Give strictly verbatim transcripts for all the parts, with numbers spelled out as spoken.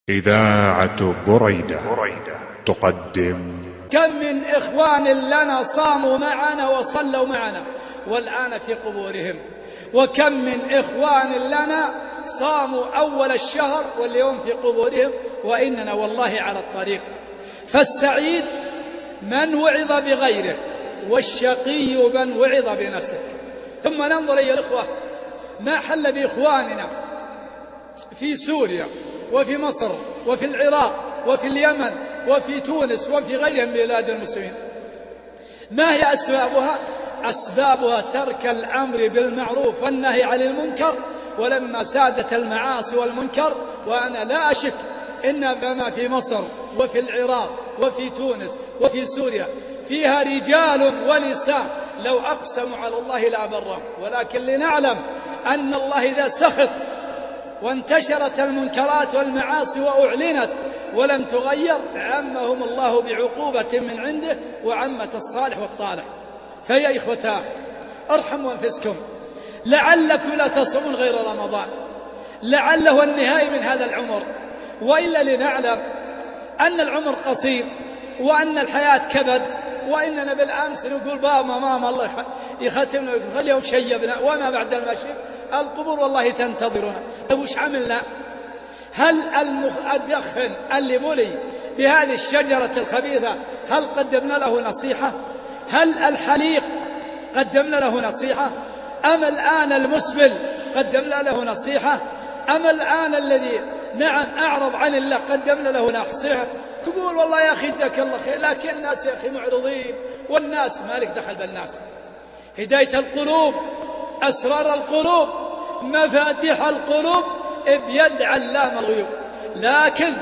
إذاعة بريدة تقدم. كم من إخوان لنا صاموا معنا وصلوا معنا والآن في قبورهم، وكم من إخوان لنا صاموا أول الشهر واليوم في قبورهم وإننا والله على الطريق. فالسعيد من وعظ بغيره، والشقي من وعظ بنفسه. ثم ننظر أيها الإخوة ما حل بإخواننا في سوريا وفي مصر وفي العراق وفي اليمن وفي تونس وفي غيرها من بلاد المسلمين. ما هي أسبابها؟ أسبابها ترك الأمر بالمعروف والنهي عن المنكر، ولما سادت المعاصي والمنكر. وأنا لا أشك إن ما في مصر وفي العراق وفي تونس وفي سوريا فيها رجال ونساء لو أقسموا على الله لأبرهم، ولكن لنعلم أن الله إذا سخط وانتشرت المنكرات والمعاصي وأعلنت ولم تغير عمهم الله بعقوبة من عنده وعمة الصالح والطالح. فيا إخوتاه ارحموا أنفسكم، لعلكم لا تصومون غير رمضان، لعله النهاية من هذا العمر، وإلا لنعلم أن العمر قصير وأن الحياة كبد، وإننا بالأمس نقول بابا ماما الله يختمنا اليوم شيبنا وما بعد المشي القبور والله تنتظرنا. طيب وش عملنا؟ هل المدخن اللي بلي بهذه الشجرة الخبيثة هل قدمنا له نصيحة؟ هل الحليق قدمنا له نصيحة؟ أم الآن المسبل قدمنا له نصيحة؟ أم الآن الذي نعم أعرض عن الله قدمنا له نصيحة؟ تقول والله يا أخي جزاك الله خير، لكن الناس يا أخي معرضين، والناس مالك دخل بالناس. هداية القلوب، أسرار القلوب، مفاتيح القلوب بيد علام الغيوب، لكن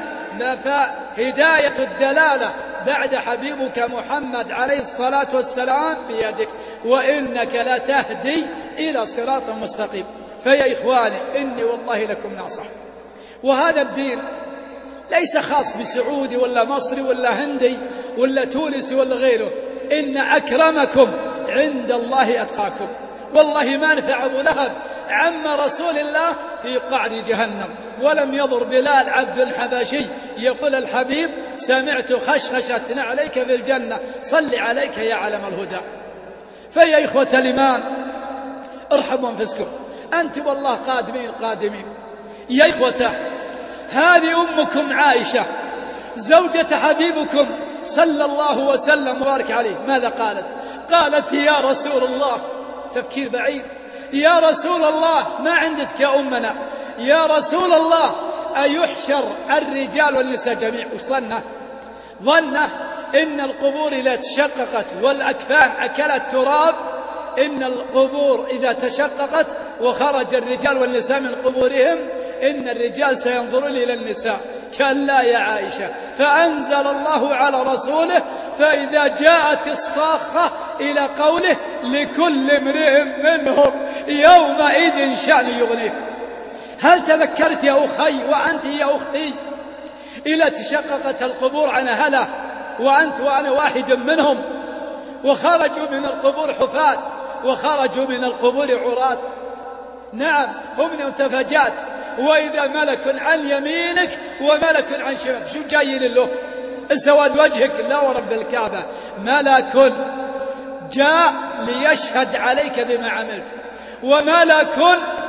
هداية الدلالة بعد حبيبك محمد عليه الصلاة والسلام بيدك، وإنك لتهدي إلى صراط مستقيم. فيا إخواني إني والله لكم ناصح، وهذا الدين ليس خاص بسعودي ولا مصري ولا هندي ولا تونسي ولا غيره، إن أكرمكم عند الله أتقاكم. والله ما نفع أبو لهب عم رسول الله في قعر جهنم، ولم يضر بلال عبد حبشي يقول الحبيب سمعت خشخشة عليك في الجنة صل عليك يا علم الهدى. فيا إخوة الإيمان ارحموا أنفسكم، أنت والله قادمين قادمين. يا إخوة هذه أمكم عائشة زوجة حبيبكم صلى الله وسلم وبارك عليه، ماذا قالت؟ قالت يا رسول الله، تفكير بعيد، يا رسول الله ما عندك يا أمنا، يا رسول الله أيحشر الرجال والنساء جميع؟ وش ظنه؟ ظنه إن القبور إذا تشققت والأكفان أكلت تراب، إن القبور إذا تشققت وخرج الرجال والنساء من قبورهم إن الرجال سينظرون إلى النساء. كلا يا عائشة، فأنزل الله على رسوله فإذا جاءت الصاخة إلى قوله لكل امرئ منهم يومئذ شأن يغنيه. هل تذكرت يا أخي وأنت يا أختي إلى تشققت القبور عن هلا وأنت وأنا واحد منهم، وخرجوا من القبور حفاة وخرجوا من القبور عراة؟ نعم هم منتفجات، وإذا ملك عن يمينك وملك عن شمالك، شو جايين له؟ سواد وجهك؟ لا ورب الكعبة، ملك جاء ليشهد عليك بما عملت، وملك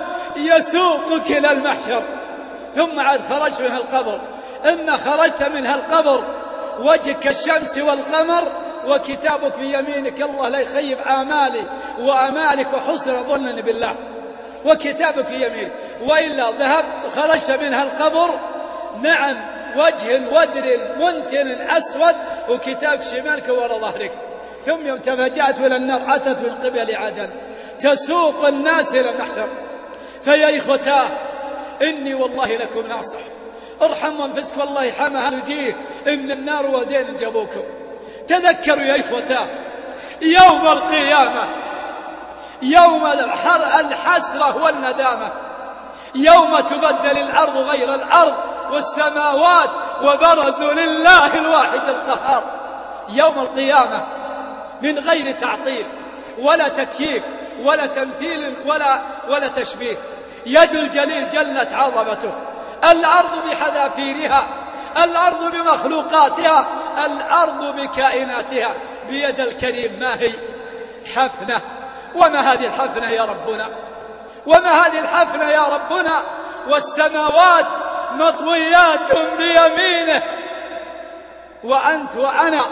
يسوقك إلى المحشر. ثم عاد خرجت من القبر، إما خرجت من القبر وجهك الشمس والقمر وكتابك بيمينك، الله لا يخيب آمالي وأمالك وحسن ظنني بالله، وكتابك بيمينك، وإلا ذهبت خرجت منها القبر نعم وجه ودر منتن أسود وكتابك شمالك وراء ظهرك. ثم يوم تفجأت إلى النار أتت من قبل عدن تسوق الناس إلى المحشر. فيا إخوتاه إني والله لكم ناصح، ارحموا أنفسكم، والله حمى نجيه إن النار ودين جابوكم. تذكروا يا إخوتاه يوم القيامة، يوم الحسرة والندامة، يوم تبدل الأرض غير الأرض والسماوات وبرزوا لله الواحد القهار. يوم القيامة من غير تعطيل ولا تكييف ولا تمثيل ولا, ولا تشبيه، يد الجليل جلت عظمته، الأرض بحذافيرها، الأرض بمخلوقاتها، الأرض بكائناتها بيد الكريم. ما هي؟ حفنة. وما هذه الحفنة يا ربنا؟ وما هذه الحفنة يا ربنا؟ والسماوات مطويات بيمينه. وأنت وأنا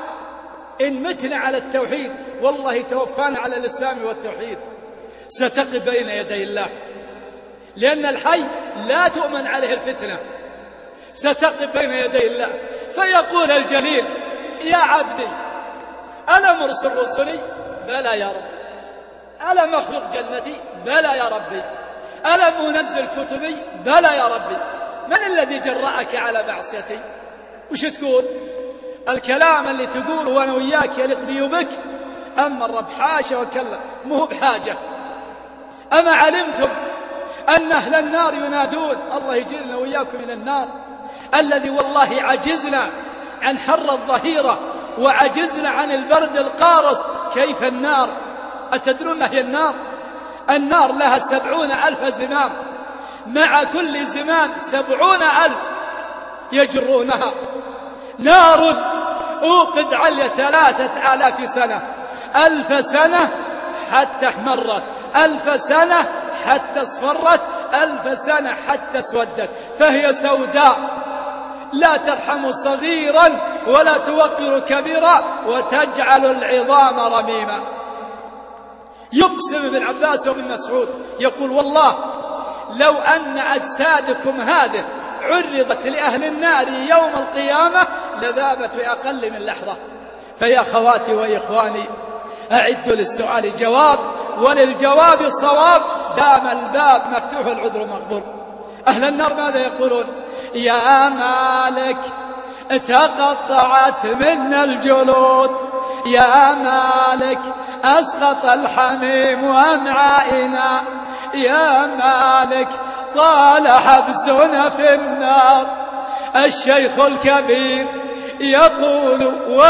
إن متنا على التوحيد والله توفانا على الإسلام والتوحيد ستقف بين يدي الله، لأن الحي لا تؤمن عليه الفتنة، ستقف بين يدي الله. فيقول الجليل: يا عبدي ألم أرسل رسلي؟ بلى يا رب. ألم أخلق جنتي؟ بلى يا ربي. ألم أنزل كتبي؟ بلى يا ربي. من الذي جرأك على معصيتي؟ وش تقول؟ الكلام اللي تقوله وأنا وياك يليق بي وبك. أما الرب حاشا وكلا، مو بحاجة. أما علمتم أن أهل النار ينادون؟ الله يجيرنا وياكم من النار، الذي والله عجزنا عن حر الظهيرة وعجزنا عن البرد القارس. كيف النار؟ أتدرون ما هي النار؟ النار لها سبعون ألف زمام، مع كل زمام سبعون ألف يجرونها. نار أوقد على ثلاثة آلاف سنة، ألف سنة حتى احمرت، ألف سنة حتى اصفرت، ألف سنة حتى اسودت، فهي سوداء لا ترحم صغيرا ولا توقر كبيرا وتجعل العظام رميما. يقسم ابن عباس وابن مسعود يقول: والله لو أن أجسادكم هذه عرضت لأهل النار يوم القيامة لذابت بأقل من لحظة. فيا أخواتي وإخواني، أعدوا للسؤال جواب وللجواب الصواب، دام الباب مفتوح العذر مقبول. أهل النار ماذا يقولون؟ يا مالك تقطعت منا الجلود، يا مالك أسقط الحميم أمعائنا، يا مالك طال حبسنا في النار. الشيخ الكبير يقول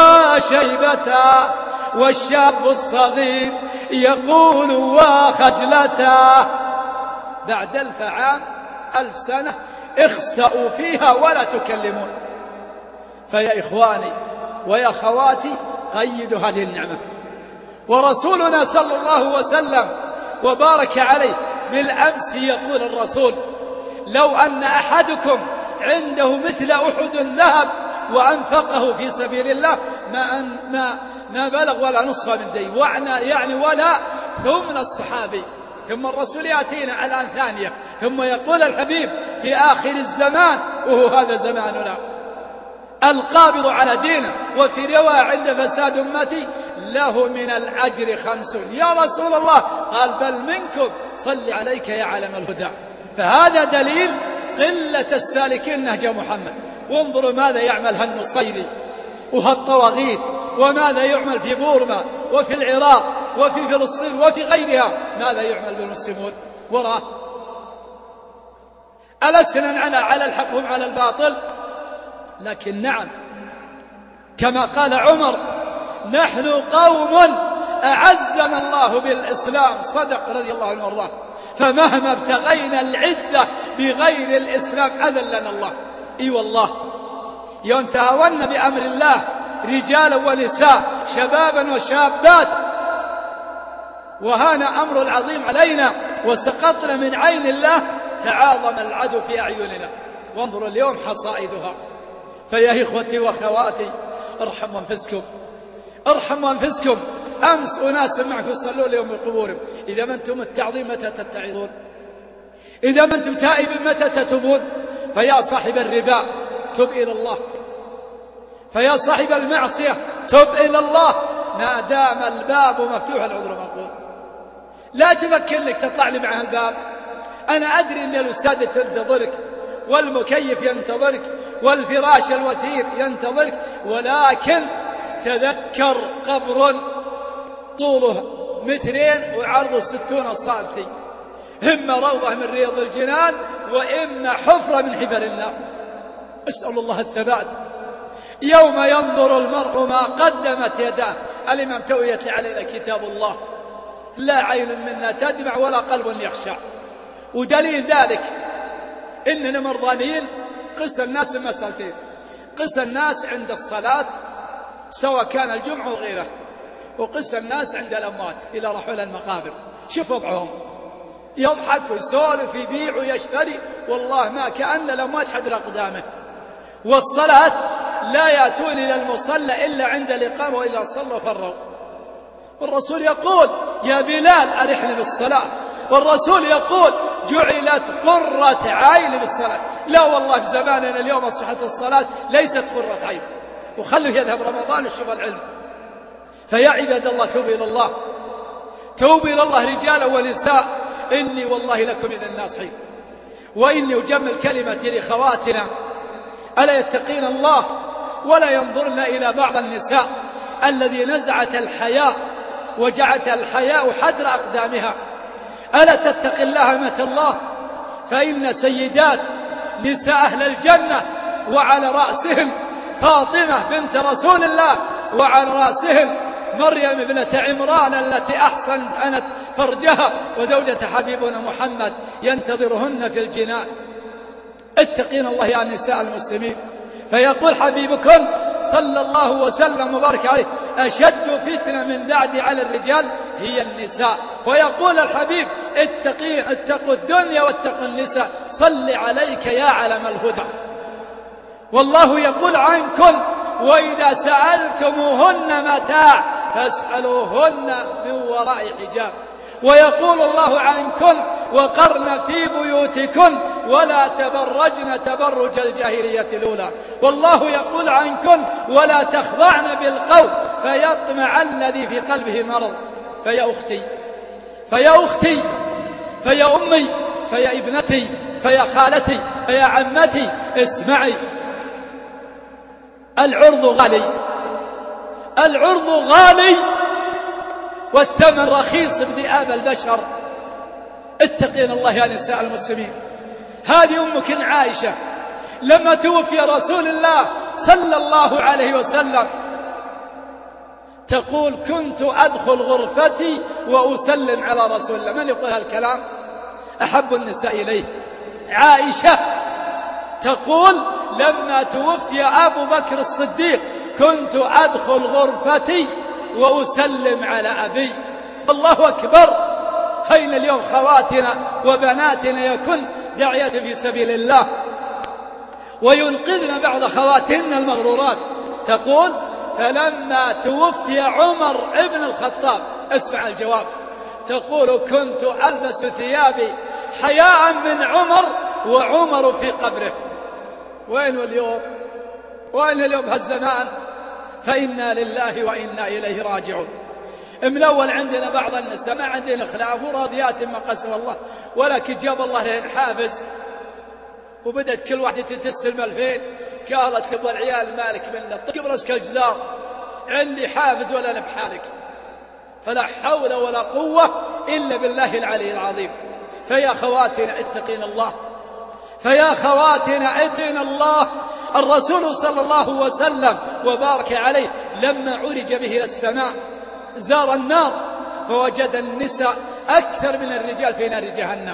وشيبتا، والشاب الصغير يقول وخجلتا. بعد ألف عام، ألف سنة، اخسأوا فيها ولا تكلمون. فيا إخواني ويا خواتي، قيدوا هذه النعمة. ورسولنا صلى الله وسلم وبارك عليه بالأمس يقول الرسول: لو أن أحدكم عنده مثل أحد ذهب وأنفقه في سبيل الله ما, ما, ما بلغ ولا نصف من دين، يعني ولا ثمن الصحابي. ثم الرسول يأتينا الآن ثانية، ثم يقول الحبيب في آخر الزمان، وهو هذا زماننا: القابض على دينه. وفي رواية عند فساد أمتي له من الأجر خمس. يا رسول الله، قال: بل منكم، صل عليك يا علم الهدى. فهذا دليل قلة السالكين نهج محمد. وانظروا ماذا يعمل هالنصيري وهالطواغيت، وماذا يعمل في بورما وفي العراق وفي فلسطين وفي غيرها. ماذا يعمل بالمسلمون وراه؟ ألسنا على على الحق هم على الباطل؟ لكن نعم، كما قال عمر: نحن قوم أعزنا الله بالإسلام. صدق رضي الله عنه وارضاه. فمهما ابتغينا العزة بغير الإسلام أذلنا الله. اي والله، يوم تهاونا بأمر الله رجالا ونساء، شبابا وشابات، وهان أمر العظيم علينا وسقطنا من عين الله، تعاظم العدو في أعيننا. وانظروا اليوم حصائدها. فيا إخوتي وأخواتي، ارحموا أنفسكم، ارحموا أنفسكم. أمس أناس معكم صلوا لهم بقبورهم. إذا ما أنتم التعظيم متى تتعظون؟ إذا ما أنتم تائبين متى تتوبون؟ فيا صاحب الربا، تب إلى الله. فيا صاحب المعصية، تب إلى الله ما دام الباب مفتوح، العذر مقبول. لا تفكر لك تطلع لي معها الباب. أنا أدري أن الأستاذ تنتظرك، والمكيف ينتظرك، والفراش الوثير ينتظرك، ولكن تذكر قبر طوله مترين وعرضه ستون سنتي، إما روضة من رياض الجنان وإما حفرة من حفر النار. أسأل الله الثبات. يوم ينظر المرء ما قدمت يداه. الإمام تويت علينا كتاب الله: لا عين منا تدمع ولا قلب يخشع. ودليل ذلك إننا مرضانين. قس الناس مسألتين: قس الناس عند الصلاة سواء كان الجمعة وغيره، وقس الناس عند الأموات إلى رحول المقابر. شوف وضعهم، يضحك ويسولف ويبيع ويشتري، والله ما كأن الأموات حدر أقدامه. والصلاة لا يأتون إلى المصلى إلا عند الإقامة، وإلا صلوا فروا. والرسول يقول: يا بلال أرحني بالصلاة. والرسول يقول: جعلت قرة عين بالصلاة. لا والله بزماننا اليوم أصبحت الصلاة ليست قرة عين. وخلوا يذهب رمضان وشوف العلم. فيا عباد الله، توبوا إلى الله، توبوا إلى الله رجالا ونساء. إني والله لكم من الناصحين. وإني أجمل كلمتي لخواتنا: ألا يتقين الله ولا ينظرن إلى بعض النساء الذي نزعت الحياء وجعت الحياء حدر أقدامها. ألا تتق الله متى الله، فإن سيدات نساء أهل الجنة وعلى رأسهم فاطمة بنت رسول الله، وعلى رأسهم مريم ابنة عمران التي أحسنت أنت فرجها، وزوجة حبيبنا محمد ينتظرهن في الجنان. اتقين الله يا نساء المسلمين. فيقول حبيبكم صلى الله وسلم وبارك عليه: أشد فتنة من بعد على الرجال هي النساء. ويقول الحبيب: اتقي اتقوا الدنيا واتقوا النساء. صل عليك يا علم الهدى. والله يقول عنكم: وإذا سألتموهن متاع فاسألوهن من وراء حجاب. ويقول الله عنكم: وقرن في بيوتكن ولا تبرجن تبرج الجاهلية الأولى. والله يقول عنكم: ولا تخضعن بالقول فيطمع الذي في قلبه مرض. فيا أختي فيا أختي فيا أمي فيا ابنتي فيا خالتي فيا عمتي، اسمعي، العرض غالي، العرض غالي والثمن رخيص بذئاب البشر. اتقين الله يا نساء المسلمين. هذه أمك عائشة لما توفي رسول الله صلى الله عليه وسلم تقول: كنت أدخل غرفتي وأسلم على رسول الله. من يقول هالكلام؟ أحب النساء إليه عائشة. تقول: لما توفي أبو بكر الصديق كنت أدخل غرفتي وأسلم على أبي. الله أكبر. أين اليوم خواتنا وبناتنا يكن داعية في سبيل الله وينقذن بعض خواتنا المغرورات؟ تقول: فلما توفي عمر ابن الخطاب، اسمع الجواب، تقول: كنت ألبس ثيابي حياء من عمر وعمر في قبره. وين اليوم؟ وين اليوم هالزمان؟ فإنا لله وإنا إليه راجعون. من الأول عندنا بعض النساء ما عندنا خلاف وراضيات ما قسم الله، ولكن جاب الله لهم حافز وبدأت كل واحدة تستلم الفين. قالت تبغى العيال مالك من طيب راسك الجدار، عندي حافز ولا أنا بحالك. فلا حول ولا قوة إلا بالله العلي العظيم. فيا خواتنا اتقين الله، فيا خواتنا اتقين الله. الرسول صلى الله وسلم وبارك عليه لما عرج به إلى السماء زار النار فوجد النساء أكثر من الرجال في نار جهنم.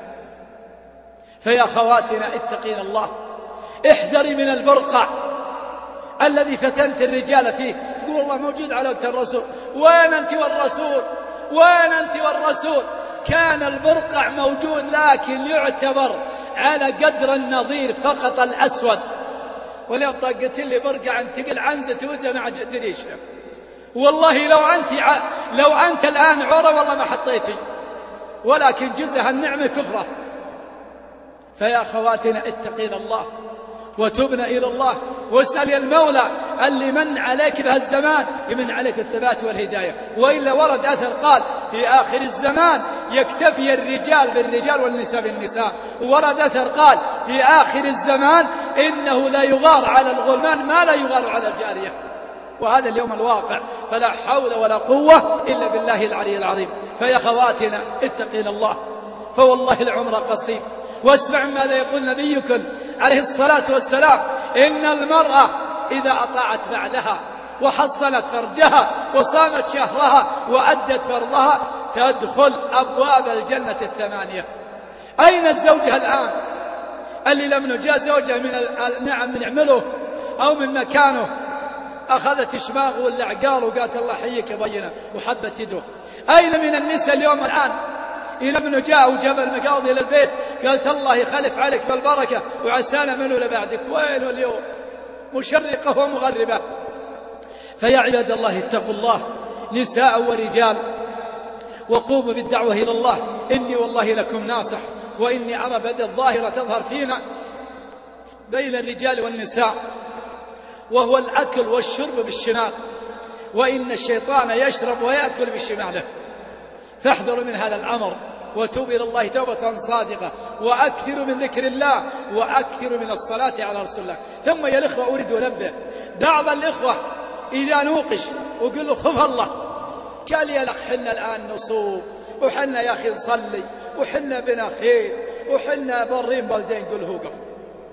فيا خواتنا اتقين الله، احذري من البرقع الذي فتنت الرجال فيه. تقول الله موجود على وقت الرسول، وين أنت والرسول؟ وين أنت والرسول؟ كان البرقع موجود لكن يعتبر على قدر النظير فقط الأسود. ولو طقت لي برقع انتقل عنزة وزن مع جدريش. والله لو أنت ع... لو أنت الآن عورة والله ما حطيتي، ولكن جزها النعمة كفرة. فيا خواتنا اتقين الله وتبنا إلى الله، واسأل المولى اللي من عليك بهالزمان يمن عليك الثبات والهداية. وإلا ورد أثر قال: في آخر الزمان يكتفي الرجال بالرجال والنساء بالنساء. ورد أثر قال: في آخر الزمان إنه لا يغار على الغلمان ما لا يغار على الجارية. وهذا اليوم الواقع. فلا حول ولا قوة إلا بالله العلي العظيم. فيا خواتنا اتقين الله، فوالله العمر قصير. واسمع ماذا يقول نبيكم عليه الصلاة والسلام: إن المرأة إذا أطاعت بعلها وحصلت فرجها وصامت شهرها وأدت فرضها تدخل أبواب الجنة الثمانية. أين الزوجة الآن؟ اللي لم نجاء زوجه من النعم من عمله أو من مكانه أخذت إشماغ ولا عقال وقالت الله حيك بينا وحبت يده. أين من النساء اليوم الآن إذا ابن جاء وجاب المقاضي إلى البيت قالت الله يخلف عليك بالبركة وعسانا منه لبعدك؟ وين اليوم مشرقة ومغربة. فيا عباد الله اتقوا الله نساء ورجال وقوموا بالدعوة إلى الله. إني والله لكم ناصح، وإني أرى بدء الظاهرة تظهر فينا بين الرجال والنساء، وهو الأكل والشرب بالشمال، وإن الشيطان يشرب ويأكل بشماله. فاحذروا من هذا الأمر وتوبوا إلى الله توبة صادقة، وأكثروا من ذكر الله، وأكثروا من الصلاة على رسول الله. ثم يا الإخوة أريد أنبه بعض الإخوة إذا نوقش وقل له خف الله قال يا الأخ حنا الآن نصوم وحنا يا أخي نصلي وحنا بنا خير وحنا برين بلدين. قل هو قف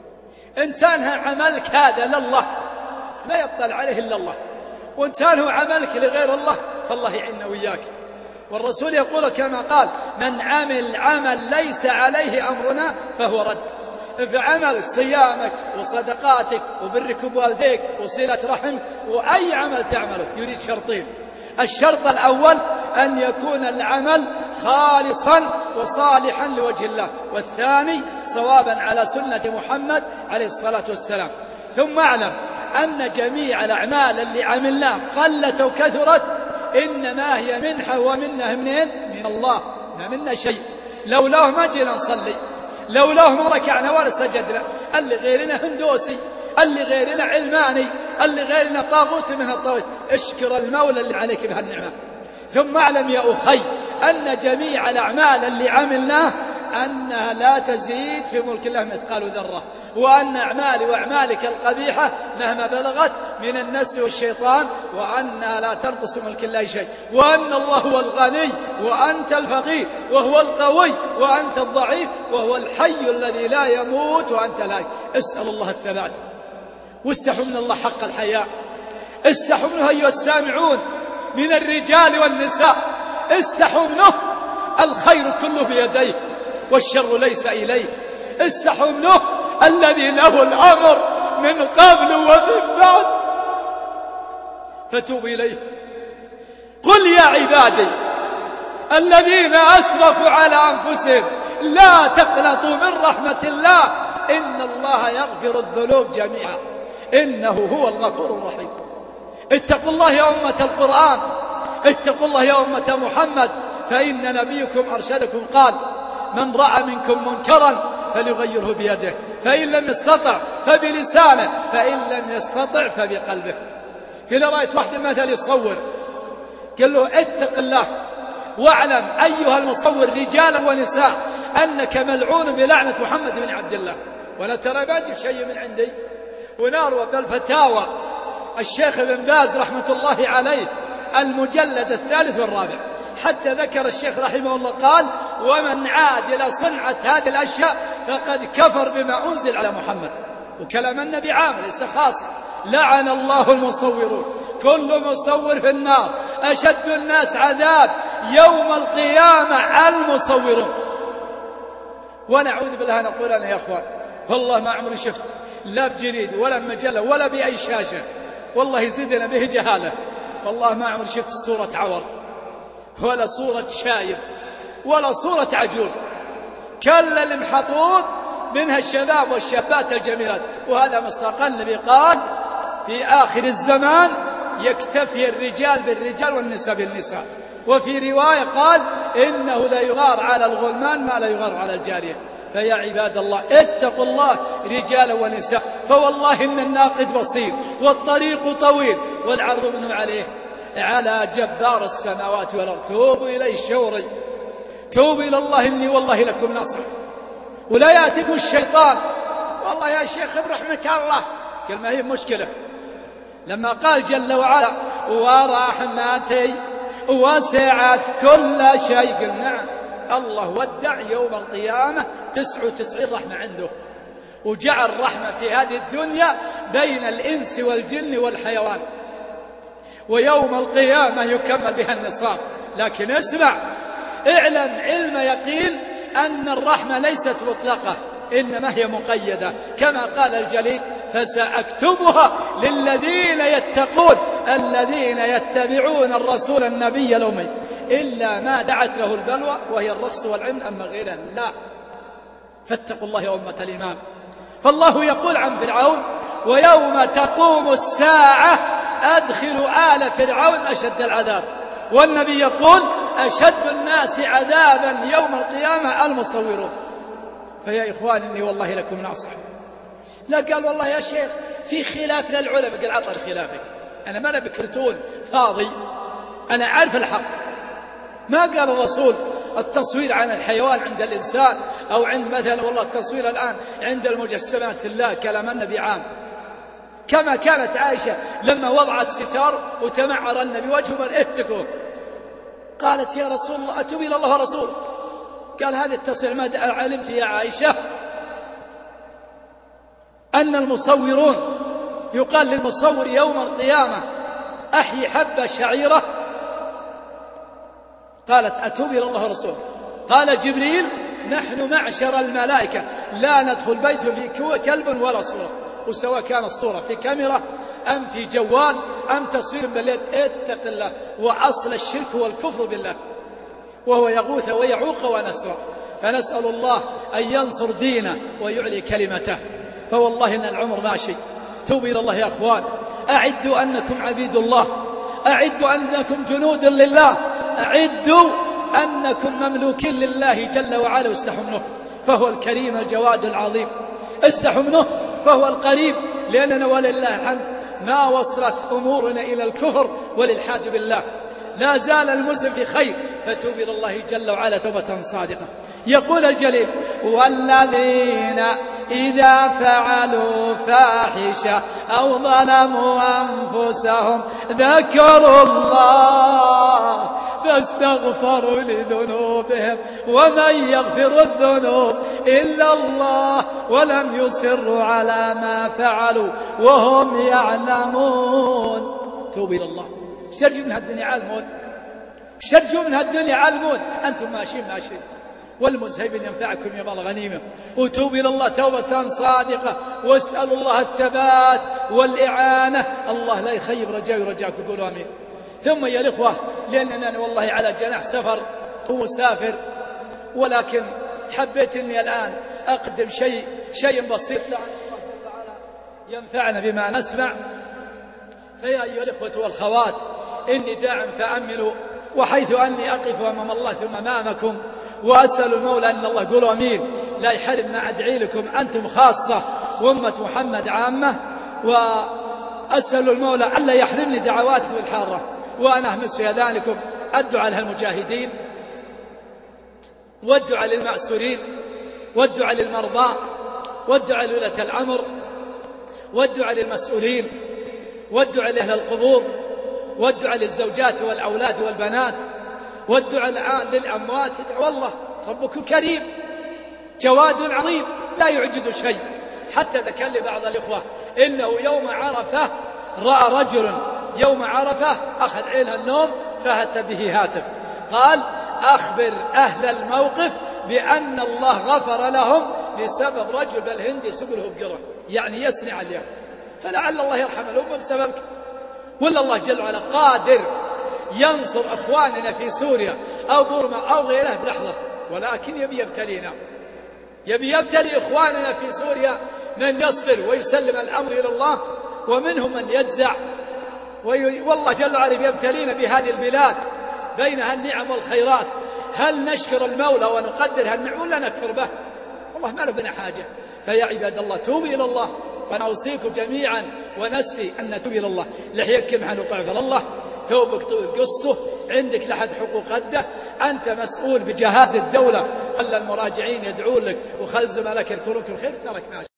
إنسان عملك هذا لله لا يطلع عليه إلا الله، وإنسان هو عملك لغير الله فالله يعيننا وإياك. والرسول يقول كما قال من عمل عمل ليس عليه أمرنا فهو رد. فعمل صيامك وصدقاتك وبرك بوالديك وصلة رحمك وأي عمل تعمله يريد شرطين. الشرط الأول أن يكون العمل خالصا وصالحا لوجه الله، والثاني صوابا على سنة محمد عليه الصلاة والسلام. ثم اعلم أن جميع الأعمال اللي عملناها قلت وكثرت إنما هي منحة ومنه منين؟ من الله، ما منا شيء. لولاه ما جينا نصلي، لولاه ما ركعنا ولا سجدنا. اللي غيرنا هندوسي، اللي غيرنا علماني، اللي غيرنا طاغوت من الطاغوت. اشكر المولى اللي عليك بهالنعمة. ثم اعلم يا أخي أن جميع الأعمال اللي عملناه أنها لا تزيد في ملك الله مثقال ذرة، وأن أعمالي وأعمالك القبيحة مهما بلغت من النفس والشيطان وأنها لا تنقص ملك الله شيء، وأن الله هو الغني وأنت الفقير، وهو القوي وأنت الضعيف، وهو الحي الذي لا يموت وأنت لا. اسأل الله الثبات واستحوا من الله حق الحياء. استحوا منه أيها السامعون من الرجال والنساء، استحوا منه. الخير كله بيديه والشر ليس إليه. استحوا منه الذي له الأمر من قبل ومن بعد، فتوبوا إليه. قل يا عبادي الذين أسرفوا على أنفسهم لا تقنطوا من رحمة الله إن الله يغفر الذنوب جميعا إنه هو الغفور الرحيم. اتقوا الله يا أمة القرآن، اتقوا الله يا أمة محمد، فإن نبيكم أرشدكم قال من رأى منكم منكرا فليغيره بيده، فإن لم يستطع فبلسانه، فإن لم يستطع فبقلبه. كذا رأيت واحد مثل يصور قال له اتق الله واعلم أيها المصور رجالا ونساء أنك ملعون بلعنة محمد بن عبد الله. ولا ترى ما أجيب شيء من عندي، ونروى بالفتاوى الشيخ ابن باز رحمة الله عليه المجلد الثالث والرابع، حتى ذكر الشيخ رحمه الله قال ومن عاد إلى صنعة هذه الأشياء فقد كفر بما أنزل على محمد. وكلام النبي عام ليس خاص. لعن الله المصورون، كل مصور في النار، أشد الناس عذاب يوم القيامة المصورون. ونعوذ بالله نقول أنا يا أخوان والله ما عمري شفت لا بجريد ولا بمجلة ولا بأي شاشة، والله يزيدنا به جهالة، والله ما عمري شفت صورة عور ولا صورة شايب ولا صورة عجوز، كل المحطوط منها الشباب والشابات الجميلات. وهذا مصداق النبي قال في آخر الزمان يكتفي الرجال بالرجال والنساء بالنساء. وفي رواية قال إنه لا يغار على الغلمان ما لا يغار على الجارية. فيا عباد الله اتقوا الله رجالا ونساء، فوالله إن الناقد بصير والطريق طويل والعرض منه عليه على جبار السماوات والأرض. توبوا إليه شوري، توبوا إلى الله إني والله لكم نصر. ولا يأتيكم الشيطان والله يا شيخ برحمة الله، قال ما هي مشكلة لما قال جل وعلا ورحمتي وسعت كل شيء، قل نعم الله ودع يوم القيامة تسع وتسعين رحمة عنده، وجعل رحمة في هذه الدنيا بين الإنس والجن والحيوان، ويوم القيامة يكمل بها النصاب. لكن اسمع اعلم علم يقين أن الرحمة ليست مطلقة، إنما هي مقيدة كما قال الجليل فسأكتبها للذين يتقون الذين يتبعون الرسول النبي الأمي إلا ما دعت له البلوى وهي الرخص والعمل أما غيرها لا. فاتقوا الله يا أمة الإمام. فالله يقول عن فرعون ويوم تقوم الساعة أدخلوا آل فرعون أشد العذاب. والنبي يقول أشد الناس عذابا يوم القيامة المصورون. فيا إخوان إني والله لكم ناصح. لا قال والله يا شيخ في خلاف للعلماء. قال عطل خلافك أنا ما أنا بكرتون فاضي أنا عارف الحق. ما قال الرسول التصوير عن الحيوان عند الإنسان أو عند مثلا والله التصوير الآن عند المجسمات الله كلام النبي عام. كما كانت عائشة لما وضعت ستار وتمعر النبي وجهه من اهتكوه قالت يا رسول الله أتوب إلى الله ورسوله. قال هذه التصوير ما علمت يا عائشة أن المصورون يقال للمصور يوم القيامة أحيي حبة شعيرة. قالت أتوب إلى الله ورسوله. قال جبريل نحن معشر الملائكة لا ندخل بيت فيه كلب ولا صورة وسواء كان الصورة في كاميرا أم في جوال أم تصوير باليد اتق الله. وأصل الشرك والكفر بالله وهو يغوث ويعوق ونسر. فنسأل الله أن ينصر دينه ويعلي كلمته. فوالله إن العمر ماشي. توبوا إلى الله يا أخوان. أعدوا أنكم عبيد الله. أعدوا أنكم جنود لله. أعدوا أنكم مملوكين لله جل وعلا واستحوا منه فهو الكريم الجواد العظيم. استحوا منه فهو القريب لأننا ولله الحمد ما وصلت أمورنا إلى الكفر والإلحاد بالله. لا زال المسلم في خير فتوب إلى الله جل وعلا توبة صادقة. يقول الجليل والذين إذا فعلوا فاحشة أو ظلموا أنفسهم ذكروا الله فاستغفروا لذنوبهم ومن يغفر الذنوب إلا الله ولم يصروا على ما فعلوا وهم يعلمون. توبوا إلى الله. شرجوا من هالدنيا عالمون. شرجوا من هالدنيا عالمون. أنتم ماشيين ماشيين والمذهبين ينفعكم يوم الغنيمة. وتوبوا إلى الله توبة صادقة واسألوا الله الثبات والإعانة. الله لا يخيب رجاء ورجاكم قولوا آمين. ثم يا الإخوة لأننا والله على جناح سفر ومسافر ولكن حبيت أني الآن أقدم شيء شيء بسيط لعل الله تعالى ينفعنا بما نسمع. فيا أيها الإخوة والخوات إني داع فأمنوا وحيث أني أقف أمام الله ثم أمامكم وأسأل المولى أن الله قولوا أمين لا يحرم ما أدعي لكم أنتم خاصة وأمة محمد عامة. وأسأل المولى ألا يحرمني دعواتكم الحارة وأنا أهمس في أذانكم الدعاء للمجاهدين والدعاء للمأسورين والدعاء للمرضى والدعاء لولاة الأمر والدعاء للمسؤولين والدعاء لأهل القبور والدعاء للزوجات والأولاد والبنات والدعاء الآن للأموات. ادعوا الله ربكم كريم جواد عظيم لا يعجز شيء. حتى ذكر لي بعض الإخوة إنه يوم عرفة رأى رجل يوم عرفة أخذ عينه النوم فهت به هاتف قال أخبر أهل الموقف بأن الله غفر لهم بسبب رجل بالهند يسقله بقرة يعني يسنع عليهم. فلعل الله يرحم الأمة بسببك ولا الله جل وعلا قادر ينصر أخواننا في سوريا أو بورما أو غيره بلحظة ولكن يبي يبتلينا. يبي يبتلي إخواننا في سوريا من يصبر ويسلم الأمر إلى الله ومنهم من يجزع وي... والله جل وعلا يبتلينا بهذه البلاد بينها النعم والخيرات. هل نشكر المولى ونقدر هالنعم ولا نكفر به؟ والله ما لبنا حاجة. فيا عباد الله توبوا إلى الله. فأنا أوصيكم جميعا ونسي أن نتوب إلى الله. لحيك محن وقع في الله ثوبك طول قصه عندك لحد حقوق قده. أنت مسؤول بجهاز الدولة. خلى المراجعين يدعون لك وخل زملائك يذكرونك الخير ترك ماشي.